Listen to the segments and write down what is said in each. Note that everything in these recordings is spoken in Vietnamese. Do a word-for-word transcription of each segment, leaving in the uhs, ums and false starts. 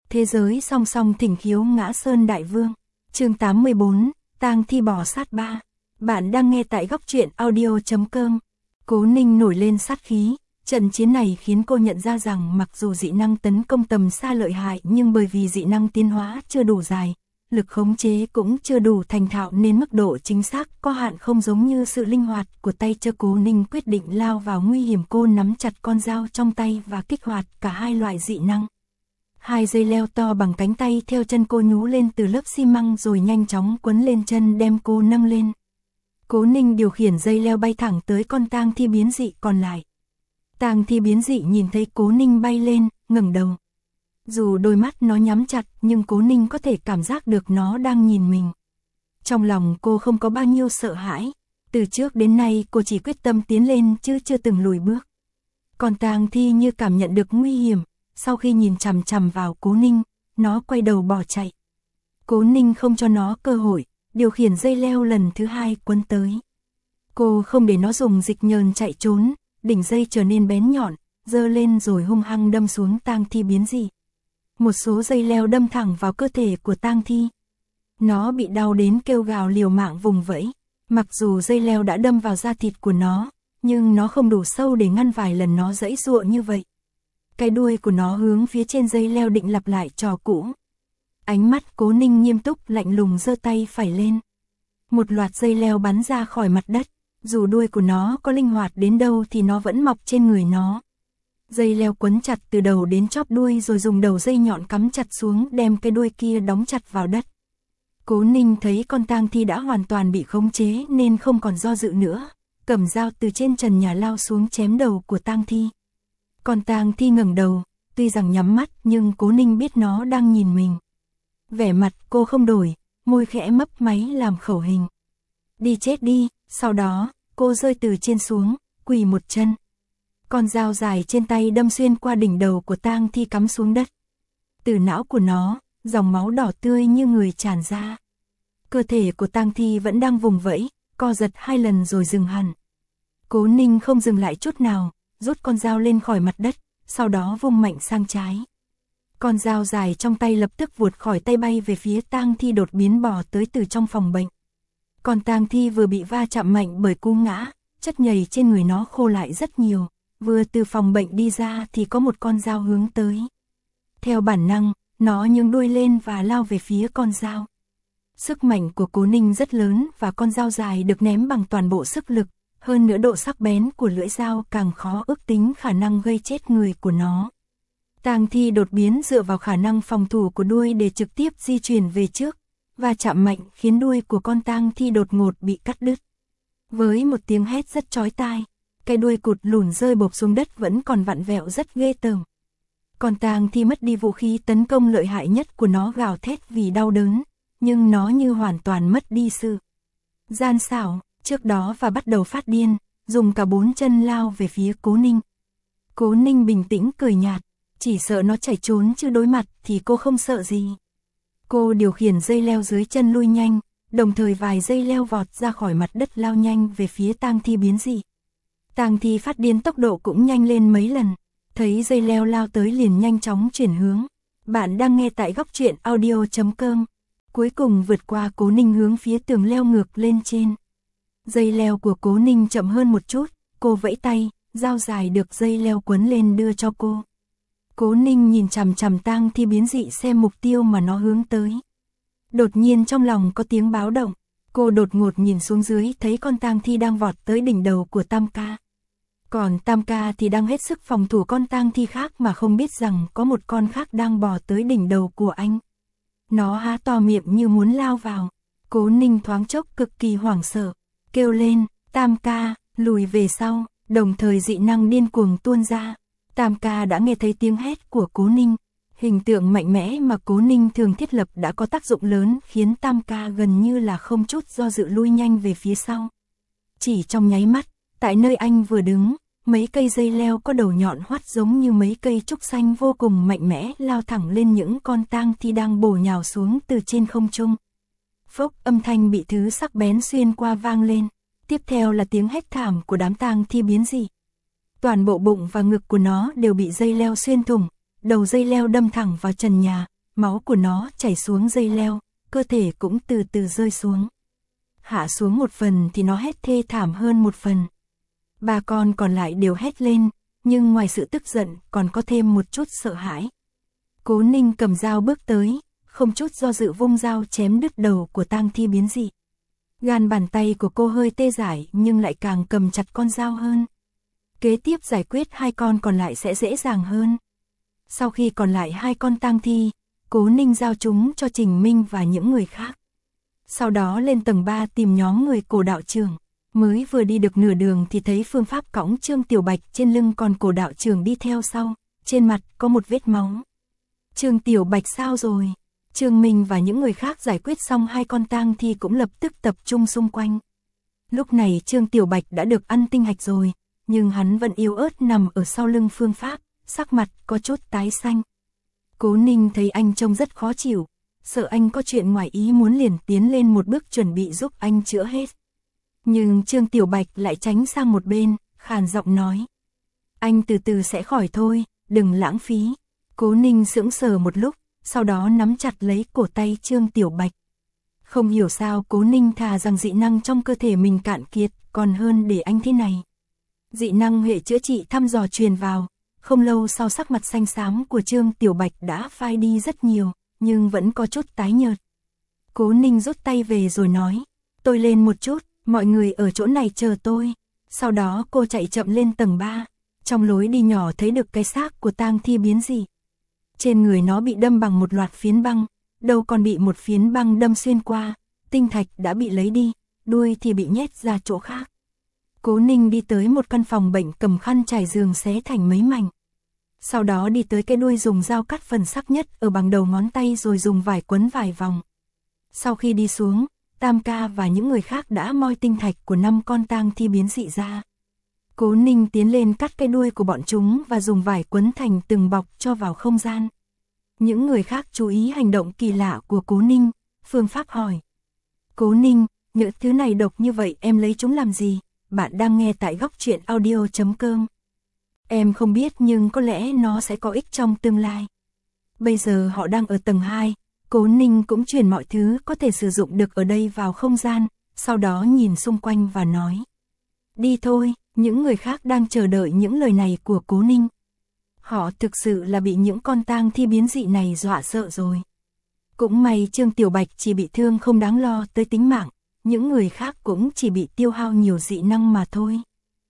Thế giới song song thỉnh khiếu ngã sơn đại vương. Chương tám mươi bốn, tang thi bò sát ba. Bạn đang nghe tại góc truyện audio chấm com. Cố Ninh nổi lên sát khí, trận chiến này khiến cô nhận ra rằng mặc dù dị năng tấn công tầm xa lợi hại nhưng bởi vì dị năng tiến hóa chưa đủ dài, lực khống chế cũng chưa đủ thành thạo nên mức độ chính xác có hạn, không giống như sự linh hoạt của tay chân. Cố Ninh quyết định lao vào nguy hiểm. Cô nắm chặt con dao trong tay và kích hoạt cả hai loại dị năng. Hai dây leo to bằng cánh tay theo chân cô nhú lên từ lớp xi măng rồi nhanh chóng quấn lên chân đem cô nâng lên. Cố Ninh điều khiển dây leo bay thẳng tới con tang thi biến dị còn lại. Tang thi biến dị nhìn thấy Cố Ninh bay lên, ngẩng đầu. Dù đôi mắt nó nhắm chặt nhưng Cố Ninh có thể cảm giác được nó đang nhìn mình. Trong lòng cô không có bao nhiêu sợ hãi. Từ trước đến nay cô chỉ quyết tâm tiến lên chứ chưa từng lùi bước. Còn tang thi như cảm nhận được nguy hiểm. Sau khi nhìn chằm chằm vào Cố Ninh, nó quay đầu bỏ chạy. Cố Ninh không cho nó cơ hội, điều khiển dây leo lần thứ hai quấn tới. Cô không để nó dùng dịch nhờn chạy trốn, đỉnh dây trở nên bén nhọn, giơ lên rồi hung hăng đâm xuống tang thi biến dị. Một số dây leo đâm thẳng vào cơ thể của tang thi. Nó bị đau đến kêu gào liều mạng vùng vẫy. Mặc dù dây leo đã đâm vào da thịt của nó, nhưng nó không đủ sâu để ngăn vài lần nó giãy giụa như vậy. Cái đuôi của nó hướng phía trên dây leo định lặp lại trò cũ. Ánh mắt Cố Ninh nghiêm túc lạnh lùng giơ tay phải lên. Một loạt dây leo bắn ra khỏi mặt đất. Dù đuôi của nó có linh hoạt đến đâu thì nó vẫn mọc trên người nó. Dây leo quấn chặt từ đầu đến chóp đuôi rồi dùng đầu dây nhọn cắm chặt xuống đem cái đuôi kia đóng chặt vào đất. Cố Ninh thấy con tang thi đã hoàn toàn bị khống chế nên không còn do dự nữa. Cầm dao từ trên trần nhà lao xuống chém đầu của tang thi. Con tang thi ngẩng đầu, tuy rằng nhắm mắt nhưng Cố Ninh biết nó đang nhìn mình. Vẻ mặt cô không đổi, môi khẽ mấp máy làm khẩu hình. Đi chết đi, sau đó, cô rơi từ trên xuống, quỳ một chân. Con dao dài trên tay đâm xuyên qua đỉnh đầu của tang thi cắm xuống đất. Từ não của nó, dòng máu đỏ tươi như người tràn ra. Cơ thể của tang thi vẫn đang vùng vẫy, co giật hai lần rồi dừng hẳn. Cố Ninh không dừng lại chút nào. Rút con dao lên khỏi mặt đất, sau đó vung mạnh sang trái. Con dao dài trong tay lập tức vụt khỏi tay bay về phía tang thi đột biến bò tới từ trong phòng bệnh. Con tang thi vừa bị va chạm mạnh bởi cú ngã, chất nhầy trên người nó khô lại rất nhiều, vừa từ phòng bệnh đi ra thì có một con dao hướng tới. Theo bản năng, nó nhướng đuôi lên và lao về phía con dao. Sức mạnh của Cố Ninh rất lớn và con dao dài được ném bằng toàn bộ sức lực. Hơn nữa độ sắc bén của lưỡi dao càng khó ước tính khả năng gây chết người của nó. Tang thi đột biến dựa vào khả năng phòng thủ của đuôi để trực tiếp di chuyển về trước, và chạm mạnh khiến đuôi của con tang thi đột ngột bị cắt đứt. Với một tiếng hét rất chói tai, cái đuôi cụt lùn rơi bộp xuống đất vẫn còn vặn vẹo rất ghê tởm. Con tang thi mất đi vũ khí tấn công lợi hại nhất của nó gào thét vì đau đớn, nhưng nó như hoàn toàn mất đi sự gian xảo trước đó và bắt đầu phát điên, dùng cả bốn chân lao về phía Cố Ninh. Cố Ninh bình tĩnh cười nhạt, chỉ sợ nó chạy trốn chứ đối mặt thì cô không sợ gì. Cô điều khiển dây leo dưới chân lui nhanh, đồng thời vài dây leo vọt ra khỏi mặt đất lao nhanh về phía tang thi biến dị. Tang thi phát điên tốc độ cũng nhanh lên mấy lần, thấy dây leo lao tới liền nhanh chóng chuyển hướng. Bạn đang nghe tại góc truyện audio chấm com. Cuối cùng vượt qua Cố Ninh hướng phía tường leo ngược lên trên. Dây leo của Cố Ninh chậm hơn một chút, cô vẫy tay, dao dài được dây leo quấn lên đưa cho cô. Cố Ninh nhìn chằm chằm tang thi biến dị xem mục tiêu mà nó hướng tới. Đột nhiên trong lòng có tiếng báo động, cô đột ngột nhìn xuống dưới thấy con tang thi đang vọt tới đỉnh đầu của Tam Ca. Còn Tam Ca thì đang hết sức phòng thủ con tang thi khác mà không biết rằng có một con khác đang bò tới đỉnh đầu của anh. Nó há to miệng như muốn lao vào. Cố Ninh thoáng chốc cực kỳ hoảng sợ, kêu lên, Tam Ca, lùi về sau, đồng thời dị năng điên cuồng tuôn ra. Tam Ca đã nghe thấy tiếng hét của Cố Ninh, hình tượng mạnh mẽ mà Cố Ninh thường thiết lập đã có tác dụng lớn khiến Tam Ca gần như là không chút do dự lui nhanh về phía sau. Chỉ trong nháy mắt, tại nơi anh vừa đứng, mấy cây dây leo có đầu nhọn hoắt giống như mấy cây trúc xanh vô cùng mạnh mẽ lao thẳng lên những con tang thi đang bổ nhào xuống từ trên không trung. Phốc, âm thanh bị thứ sắc bén xuyên qua vang lên, tiếp theo là tiếng hét thảm của đám tang thi biến dị. Toàn bộ bụng và ngực của nó đều bị dây leo xuyên thủng, đầu dây leo đâm thẳng vào trần nhà, máu của nó chảy xuống dây leo, cơ thể cũng từ từ rơi xuống. Hạ xuống một phần thì nó hét thê thảm hơn một phần. Ba con còn lại đều hét lên, nhưng ngoài sự tức giận còn có thêm một chút sợ hãi. Cố Ninh cầm dao bước tới, không chút do dự vung dao chém đứt đầu của tang thi biến dị. Gan bàn tay của cô hơi tê dại nhưng lại càng cầm chặt con dao hơn. Kế tiếp giải quyết hai con còn lại sẽ dễ dàng hơn. Sau khi còn lại hai con tang thi, Cố Ninh giao chúng cho Trình Minh và những người khác. Sau đó lên tầng ba tìm nhóm người Cổ đạo trưởng. Mới vừa đi được nửa đường thì thấy Phương Pháp cõng Trương Tiểu Bạch trên lưng, còn Cổ đạo trưởng đi theo sau, trên mặt có một vết máu. Trương Tiểu Bạch sao rồi? Trương Minh và những người khác giải quyết xong hai con tang thi cũng lập tức tập trung xung quanh. Lúc này Trương Tiểu Bạch đã được ăn tinh hạch rồi, nhưng hắn vẫn yếu ớt nằm ở sau lưng Phương Pháp, sắc mặt có chút tái xanh. Cố Ninh thấy anh trông rất khó chịu, sợ anh có chuyện ngoài ý muốn liền tiến lên một bước chuẩn bị giúp anh chữa hết. Nhưng Trương Tiểu Bạch lại tránh sang một bên, khàn giọng nói: "Anh từ từ sẽ khỏi thôi, đừng lãng phí." Cố Ninh sững sờ một lúc, sau đó nắm chặt lấy cổ tay Trương Tiểu Bạch. Không hiểu sao Cố Ninh thà rằng dị năng trong cơ thể mình cạn kiệt, còn hơn để anh thế này. Dị năng hệ chữa trị thăm dò truyền vào, không lâu sau sắc mặt xanh xám của Trương Tiểu Bạch đã phai đi rất nhiều, nhưng vẫn có chút tái nhợt. Cố Ninh rút tay về rồi nói: "Tôi lên một chút, mọi người ở chỗ này chờ tôi." Sau đó cô chạy chậm lên tầng ba, trong lối đi nhỏ thấy được cái xác của tang thi biến dị. Trên người nó bị đâm bằng một loạt phiến băng, đầu còn bị một phiến băng đâm xuyên qua, tinh thạch đã bị lấy đi, đuôi thì bị nhét ra chỗ khác. Cố Ninh đi tới một căn phòng bệnh, cầm khăn trải giường xé thành mấy mảnh. Sau đó đi tới cái đuôi, dùng dao cắt phần sắc nhất ở bằng đầu ngón tay rồi dùng vải quấn vài vòng. Sau khi đi xuống, Tam ca và những người khác đã moi tinh thạch của năm con tang thi biến dị ra. Cố Ninh tiến lên cắt cái đuôi của bọn chúng và dùng vải quấn thành từng bọc cho vào không gian. Những người khác chú ý hành động kỳ lạ của Cố Ninh. Phương Pháp hỏi: "Cố Ninh, những thứ này độc như vậy em lấy chúng làm gì?" Bạn đang nghe tại góc truyện audio chấm com. Em không biết, nhưng có lẽ nó sẽ có ích trong tương lai. Bây giờ họ đang ở tầng hai, Cố Ninh cũng chuyển mọi thứ có thể sử dụng được ở đây vào không gian, sau đó nhìn xung quanh và nói: "Đi thôi." Những người khác đang chờ đợi những lời này của Cố Ninh. Họ thực sự là bị những con tang thi biến dị này dọa sợ rồi. Cũng may Trương Tiểu Bạch chỉ bị thương không đáng lo tới tính mạng, những người khác cũng chỉ bị tiêu hao nhiều dị năng mà thôi.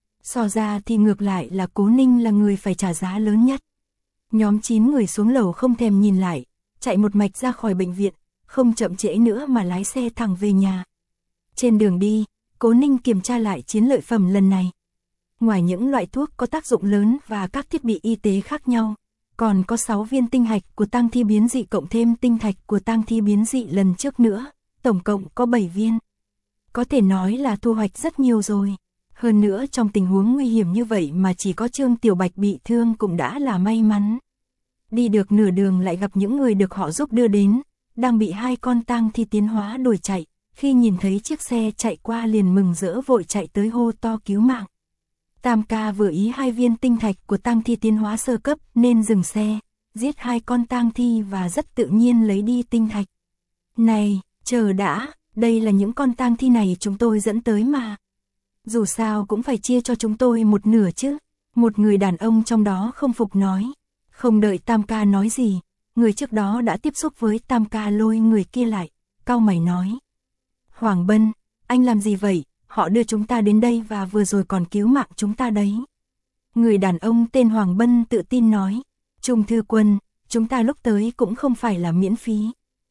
So ra thì ngược lại là Cố Ninh là người phải trả giá lớn nhất. Nhóm chín người xuống lầu không thèm nhìn lại, chạy một mạch ra khỏi bệnh viện, không chậm trễ nữa mà lái xe thẳng về nhà. Trên đường đi, Cố Ninh kiểm tra lại chiến lợi phẩm lần này. Ngoài những loại thuốc có tác dụng lớn và các thiết bị y tế khác nhau, còn có sáu viên tinh hạch của tang thi biến dị cộng thêm tinh thạch của tang thi biến dị lần trước nữa, tổng cộng có bảy viên. Có thể nói là thu hoạch rất nhiều rồi. Hơn nữa trong tình huống nguy hiểm như vậy mà chỉ có Trương Tiểu Bạch bị thương cũng đã là may mắn. Đi được nửa đường lại gặp những người được họ giúp đưa đến, đang bị hai con tang thi tiến hóa đuổi chạy. Khi nhìn thấy chiếc xe chạy qua liền mừng rỡ vội chạy tới hô to cứu mạng. Tam ca vừa ý hai viên tinh thạch của tang thi tiến hóa sơ cấp nên dừng xe, giết hai con tang thi và rất tự nhiên lấy đi tinh thạch. "Này, chờ đã, đây là những con tang thi này chúng tôi dẫn tới mà. Dù sao cũng phải chia cho chúng tôi một nửa chứ." Một người đàn ông trong đó không phục nói. Không đợi Tam ca nói gì, người trước đó đã tiếp xúc với Tam ca lôi người kia lại, cau mày nói: "Hoàng Bân, anh làm gì vậy? Họ đưa chúng ta đến đây và vừa rồi còn cứu mạng chúng ta đấy." Người đàn ông tên Hoàng Bân tự tin nói: "Trung thư quân, chúng ta lúc tới cũng không phải là miễn phí.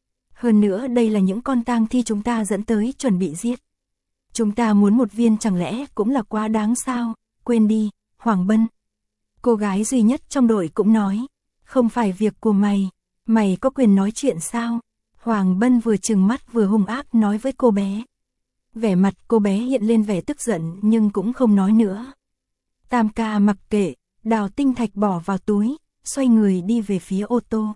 Hơn nữa đây là những con tang thi chúng ta dẫn tới chuẩn bị giết. Chúng ta muốn một viên chẳng lẽ cũng là quá đáng sao? Quên đi, Hoàng Bân." Cô gái duy nhất trong đội cũng nói: "Không phải việc của mày, mày có quyền nói chuyện sao?" Hoàng Bân vừa trừng mắt vừa hung ác nói với cô bé. Vẻ mặt cô bé hiện lên vẻ tức giận nhưng cũng không nói nữa. Tam ca mặc kệ, đào tinh thạch bỏ vào túi, xoay người đi về phía ô tô.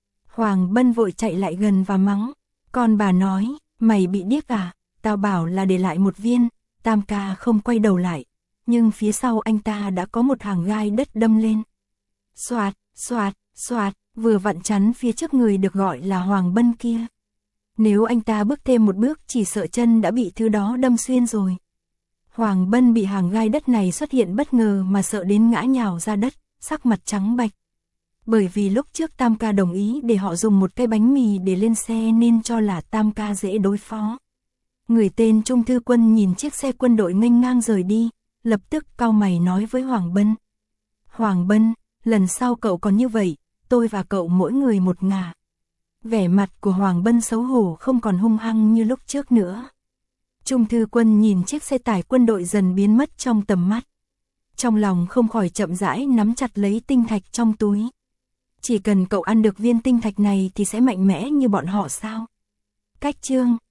Hoàng Bân vội chạy lại gần và mắng: "Con bà nói, mày bị điếc à? Tao bảo là để lại một viên." Tam ca không quay đầu lại, nhưng phía sau anh ta đã có một hàng gai đất đâm lên. Xoạt, xoạt, xoạt, vừa vặn chắn phía trước người được gọi là Hoàng Bân kia. Nếu anh ta bước thêm một bước chỉ sợ chân đã bị thứ đó đâm xuyên rồi. Hoàng Bân bị hàng gai đất này xuất hiện bất ngờ mà sợ đến ngã nhào ra đất, sắc mặt trắng bạch. Bởi vì lúc trước Tam ca đồng ý để họ dùng một cái bánh mì để lên xe nên cho là Tam ca dễ đối phó. Người tên Trung Thư Quân nhìn chiếc xe quân đội nghênh ngang rời đi, lập tức cau mày nói với Hoàng Bân. Hoàng Bân, lần sau cậu còn như vậy, tôi và cậu mỗi người một ngả. Vẻ mặt của Hoàng Bân xấu hổ không còn hung hăng như lúc trước nữa. Trung Thư Quân nhìn chiếc xe tải quân đội dần biến mất trong tầm mắt. Trong lòng không khỏi chậm rãi nắm chặt lấy tinh thạch trong túi. Chỉ cần cậu ăn được viên tinh thạch này thì sẽ mạnh mẽ như bọn họ sao? Cách chương